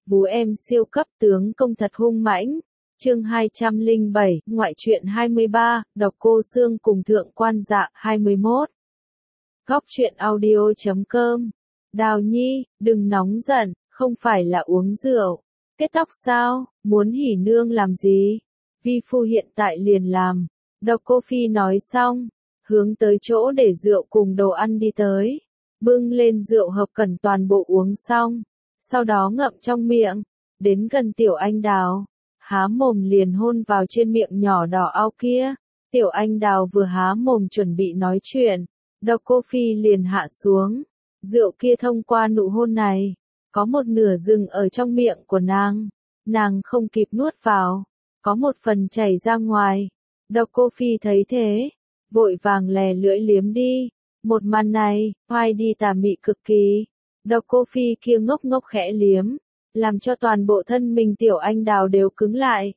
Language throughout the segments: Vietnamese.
Vú em siêu cấp tướng công thật hung mãnh. Chương 207, ngoại truyện 23, độc cô xương cùng thượng quan dạ 21. Góc truyện audio.com. Đào Nhi, đừng nóng giận, không phải là uống rượu. Kết tóc sao, muốn hỉ nương làm gì? Vi phu hiện tại liền làm. Độc cô Phi nói xong, hướng tới chỗ để rượu cùng đồ ăn đi tới. Bưng lên rượu hợp cẩn toàn bộ uống xong, sau đó ngậm trong miệng, đến gần Tiểu Anh Đào, há mồm liền hôn vào trên miệng nhỏ đỏ ao kia. Tiểu Anh Đào vừa há mồm chuẩn bị nói chuyện, Độc cô Phi liền hạ xuống. Rượu kia thông qua nụ hôn này, có một nửa dừng ở trong miệng của nàng không kịp nuốt vào, có một phần chảy ra ngoài. Độc cô Phi thấy thế, vội vàng lè lưỡi liếm đi. Một màn này, oai đi tà mị cực kỳ. Độc cô Phi kia ngốc ngốc khẽ liếm, làm cho toàn bộ thân mình Tiểu Anh Đào đều cứng lại.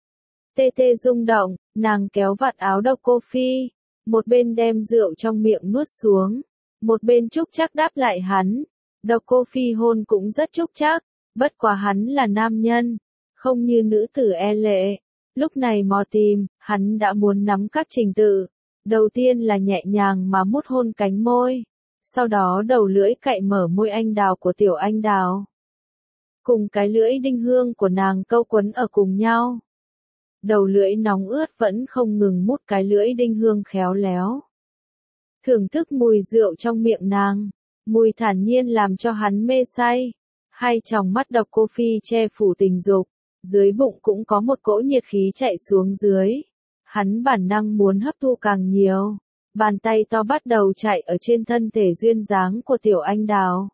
Tê tê rung động, nàng kéo vạt áo Độc cô Phi, một bên đem rượu trong miệng nuốt xuống, một bên chúc chắc đáp lại hắn. Độc cô Phi hôn cũng rất chúc chắc, bất quá hắn là nam nhân, không như nữ tử e lệ. Lúc này mò tìm, hắn đã muốn nắm các trình tự. Đầu tiên là nhẹ nhàng mà mút hôn cánh môi, sau đó đầu lưỡi cạy mở môi anh đào của Tiểu Anh Đào, cùng cái lưỡi đinh hương của nàng câu quấn ở cùng nhau. Đầu lưỡi nóng ướt vẫn không ngừng mút cái lưỡi đinh hương khéo léo. Thưởng thức mùi rượu trong miệng nàng, mùi thản nhiên làm cho hắn mê say. Hai tròng mắt Độc cô Phi che phủ tình dục, dưới bụng cũng có một cỗ nhiệt khí chạy xuống dưới. Hắn bản năng muốn hấp thu càng nhiều, bàn tay to bắt đầu chạy ở trên thân thể duyên dáng của Tiểu Anh Đào.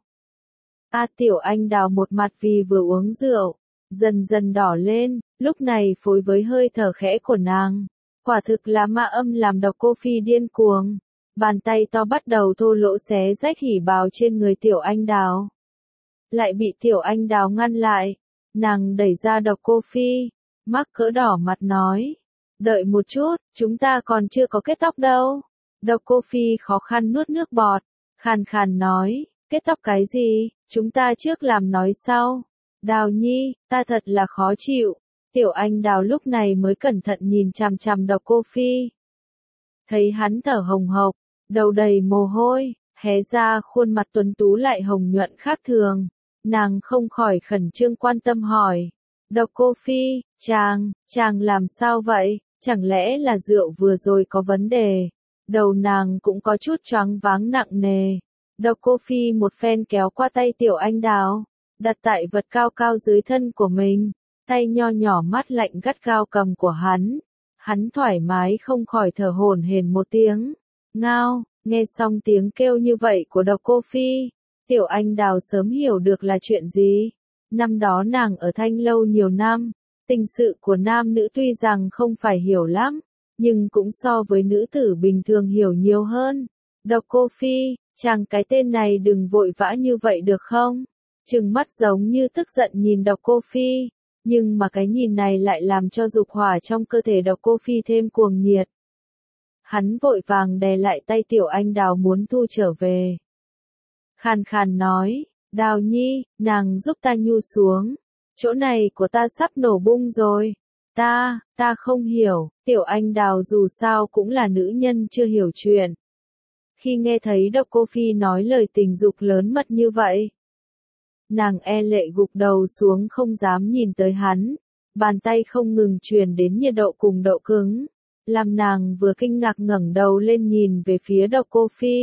Tiểu Anh Đào một mặt vì vừa uống rượu, dần dần đỏ lên, lúc này phối với hơi thở khẽ của nàng, quả thực là ma âm làm Độc cô Phi điên cuồng. Bàn tay to bắt đầu thô lỗ xé rách hỉ bào trên người Tiểu Anh Đào. Lại bị Tiểu Anh Đào ngăn lại, nàng đẩy ra Độc cô Phi, mắc cỡ đỏ mặt nói. Đợi một chút, chúng ta còn chưa có kết tóc đâu. Độc cô Phi khó khăn nuốt nước bọt, khàn khàn nói, kết tóc cái gì, chúng ta trước làm nói sau. Đào Nhi, ta thật là khó chịu. Tiểu Anh Đào lúc này mới cẩn thận nhìn chằm chằm Độc cô Phi. Thấy hắn thở hồng hộc, đầu đầy mồ hôi, hé ra khuôn mặt tuấn tú lại hồng nhuận khác thường. Nàng không khỏi khẩn trương quan tâm hỏi. Độc cô Phi, chàng làm sao vậy? Chẳng lẽ là rượu vừa rồi có vấn đề? Đầu nàng cũng có chút choáng váng nặng nề. Độc cô Phi một phen kéo qua tay Tiểu Anh Đào, đặt tại vật cao cao dưới thân của mình, tay nho nhỏ mát lạnh gắt gao cầm của hắn. Hắn thoải mái không khỏi thở hổn hển một tiếng. Ngao, nghe xong tiếng kêu như vậy của Độc cô Phi, Tiểu Anh Đào sớm hiểu được là chuyện gì. Năm đó nàng ở Thanh Lâu nhiều năm, tình sự của nam nữ tuy rằng không phải hiểu lắm, nhưng cũng so với nữ tử bình thường hiểu nhiều hơn. Độc cô Phi, chàng cái tên này đừng vội vã như vậy được không? Trừng mắt giống như tức giận nhìn Độc cô Phi, nhưng mà cái nhìn này lại làm cho dục hỏa trong cơ thể Độc cô Phi thêm cuồng nhiệt. Hắn vội vàng đè lại tay Tiểu Anh Đào muốn thu trở về. Khàn khàn nói, Đào Nhi, nàng giúp ta nhu xuống. Chỗ này của ta sắp nổ bung rồi. Ta không hiểu. Tiểu Anh Đào dù sao cũng là nữ nhân chưa hiểu chuyện. Khi nghe thấy Độc cô Phi nói lời tình dục lớn mật như vậy, nàng e lệ gục đầu xuống không dám nhìn tới hắn. Bàn tay không ngừng truyền đến nhiệt độ cùng độ cứng, làm nàng vừa kinh ngạc ngẩng đầu lên nhìn về phía Độc cô Phi.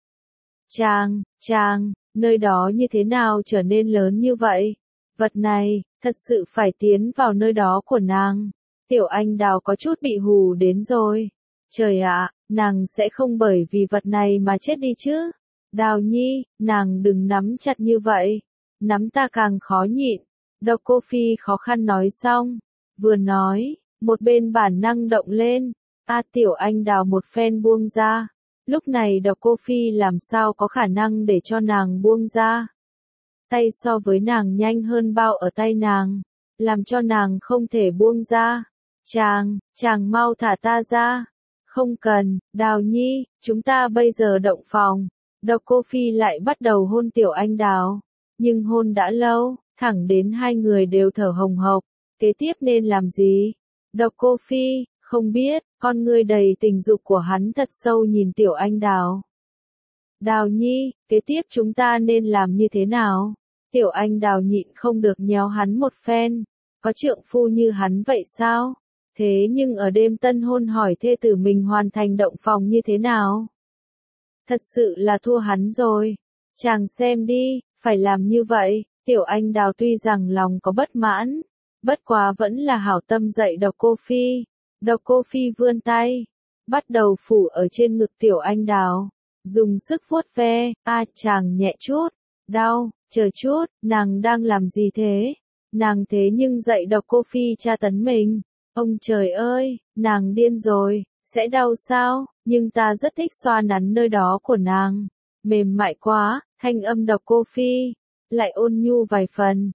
Chàng, nơi đó như thế nào trở nên lớn như vậy? Vật này, thật sự phải tiến vào nơi đó của nàng. Tiểu Anh Đào có chút bị hù đến rồi. Trời ạ, nàng sẽ không bởi vì vật này mà chết đi chứ? Đào Nhi, nàng đừng nắm chặt như vậy. Nắm ta càng khó nhịn. Độc cô Phi khó khăn nói xong. Vừa nói, một bên bản năng động lên. Tiểu Anh Đào một phen buông ra. Lúc này Độc cô Phi làm sao có khả năng để cho nàng buông ra. Tay so với nàng nhanh hơn bao ở tay nàng, làm cho nàng không thể buông ra. Chàng mau thả ta ra. Không cần, Đào Nhi, chúng ta bây giờ động phòng. Độc cô Phi lại bắt đầu hôn Tiểu Anh Đào. Nhưng hôn đã lâu, thẳng đến hai người đều thở hồng hộc. Kế tiếp nên làm gì? Độc Cô Phi, không biết, con ngươi đầy tình dục của hắn thật sâu nhìn Tiểu Anh Đào. Đào Nhi, kế tiếp chúng ta nên làm như thế nào? Tiểu Anh Đào nhịn không được nhéo hắn một phen. Có trượng phu như hắn vậy sao? Thế nhưng ở đêm tân hôn hỏi thê tử mình hoàn thành động phòng như thế nào? Thật sự là thua hắn rồi. Chàng xem đi, phải làm như vậy. Tiểu Anh Đào tuy rằng lòng có bất mãn, bất quá vẫn là hảo tâm dạy Độc Cô Phi. Độc Cô Phi vươn tay, bắt đầu phủ ở trên ngực Tiểu Anh Đào, dùng sức vuốt ve. Chàng nhẹ chút, đau, chờ chút, nàng đang làm gì thế? Nàng thế nhưng dạy Độc Cô Phi tra tấn mình. Ông trời ơi, nàng điên rồi, sẽ đau sao? Nhưng ta rất thích xoa nắn nơi đó của nàng. Mềm mại quá, thanh âm Độc Cô Phi lại ôn nhu vài phần.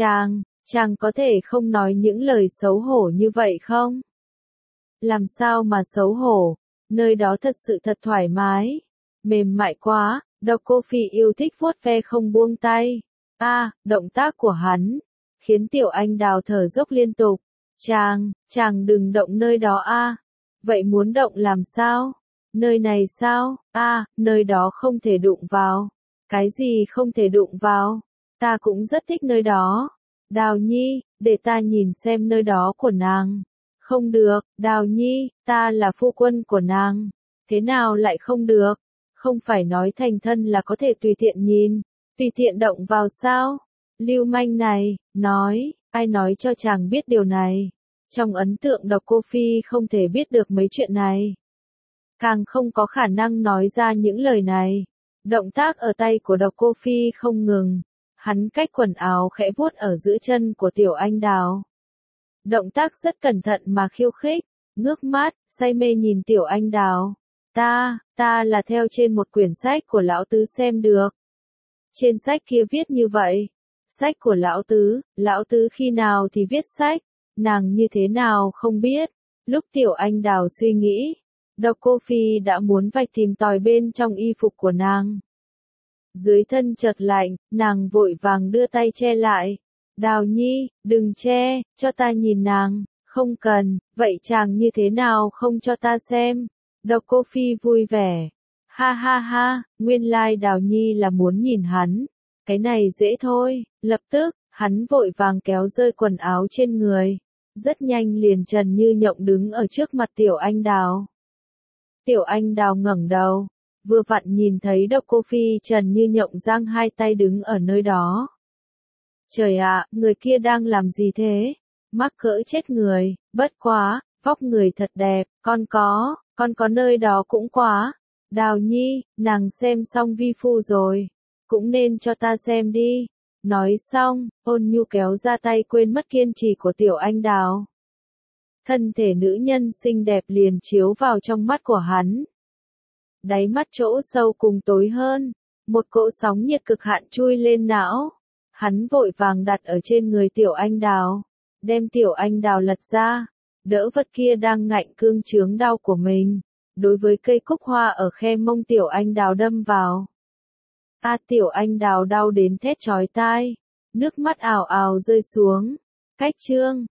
Chàng có thể không nói những lời xấu hổ như vậy không? Làm sao mà xấu hổ, nơi đó thật sự thật thoải mái. Mềm mại quá, Độc Cô Phi yêu thích vuốt ve không buông tay. Động tác của hắn khiến Tiểu Anh Đào thở dốc liên tục. Chàng đừng động nơi đó Vậy muốn động làm sao? Nơi này sao? Nơi đó không thể đụng vào. Cái gì không thể đụng vào? Ta cũng rất thích nơi đó. Đào Nhi, để ta nhìn xem nơi đó của nàng. Không được, Đào Nhi, ta là phu quân của nàng. Thế nào lại không được? Không phải nói thành thân là có thể tùy tiện nhìn, tùy tiện động vào sao? Lưu manh này, ai nói cho chàng biết điều này? Trong ấn tượng Độc Cô Phi không thể biết được mấy chuyện này. Càng không có khả năng nói ra những lời này. Động tác ở tay của Độc Cô Phi không ngừng. Hắn cách quần áo khẽ vuốt ở giữa chân của Tiểu Anh Đào. Động tác rất cẩn thận mà khiêu khích, ngước mắt, say mê nhìn Tiểu Anh Đào. Ta là theo trên một quyển sách của lão tứ xem được. Trên sách kia viết như vậy. Sách của lão tứ khi nào thì viết sách, nàng như thế nào không biết. Lúc Tiểu Anh Đào suy nghĩ, Độc Cô Phi đã muốn vạch tìm tòi bên trong y phục của nàng. Dưới thân chợt lạnh, nàng vội vàng đưa tay che lại. Đào Nhi, đừng che, cho ta nhìn nàng. Không cần, vậy chàng như thế nào không cho ta xem? Độc Cô Phi vui vẻ. Ha ha ha, nguyên lai Đào Nhi là muốn nhìn hắn. Cái này dễ thôi. Lập tức, hắn vội vàng kéo rơi quần áo trên người. Rất nhanh liền trần như nhộng đứng ở trước mặt Tiểu Anh Đào. Tiểu Anh Đào ngẩng đầu, vừa vặn nhìn thấy Độc Cô Phi trần như nhộng giang hai tay đứng ở nơi đó. Trời ạ, người kia đang làm gì thế? Mắc cỡ chết người, bất quá, vóc người thật đẹp, con có nơi đó cũng quá. Đào Nhi, nàng xem xong vi phu rồi, cũng nên cho ta xem đi. Nói xong, ôn nhu kéo ra tay quên mất kiên trì của Tiểu Anh Đào. Thân thể nữ nhân xinh đẹp liền chiếu vào trong mắt của hắn. Đáy mắt chỗ sâu cùng tối hơn, một cỗ sóng nhiệt cực hạn chui lên não. Hắn vội vàng đặt ở trên người Tiểu Anh Đào, đem Tiểu Anh Đào lật ra, đỡ vật kia đang ngạnh cương chướng đau của mình. Đối với cây cúc hoa ở khe mông Tiểu Anh Đào đâm vào. Tiểu Anh Đào đau đến thét chói tai, nước mắt ào ào rơi xuống. Cách chương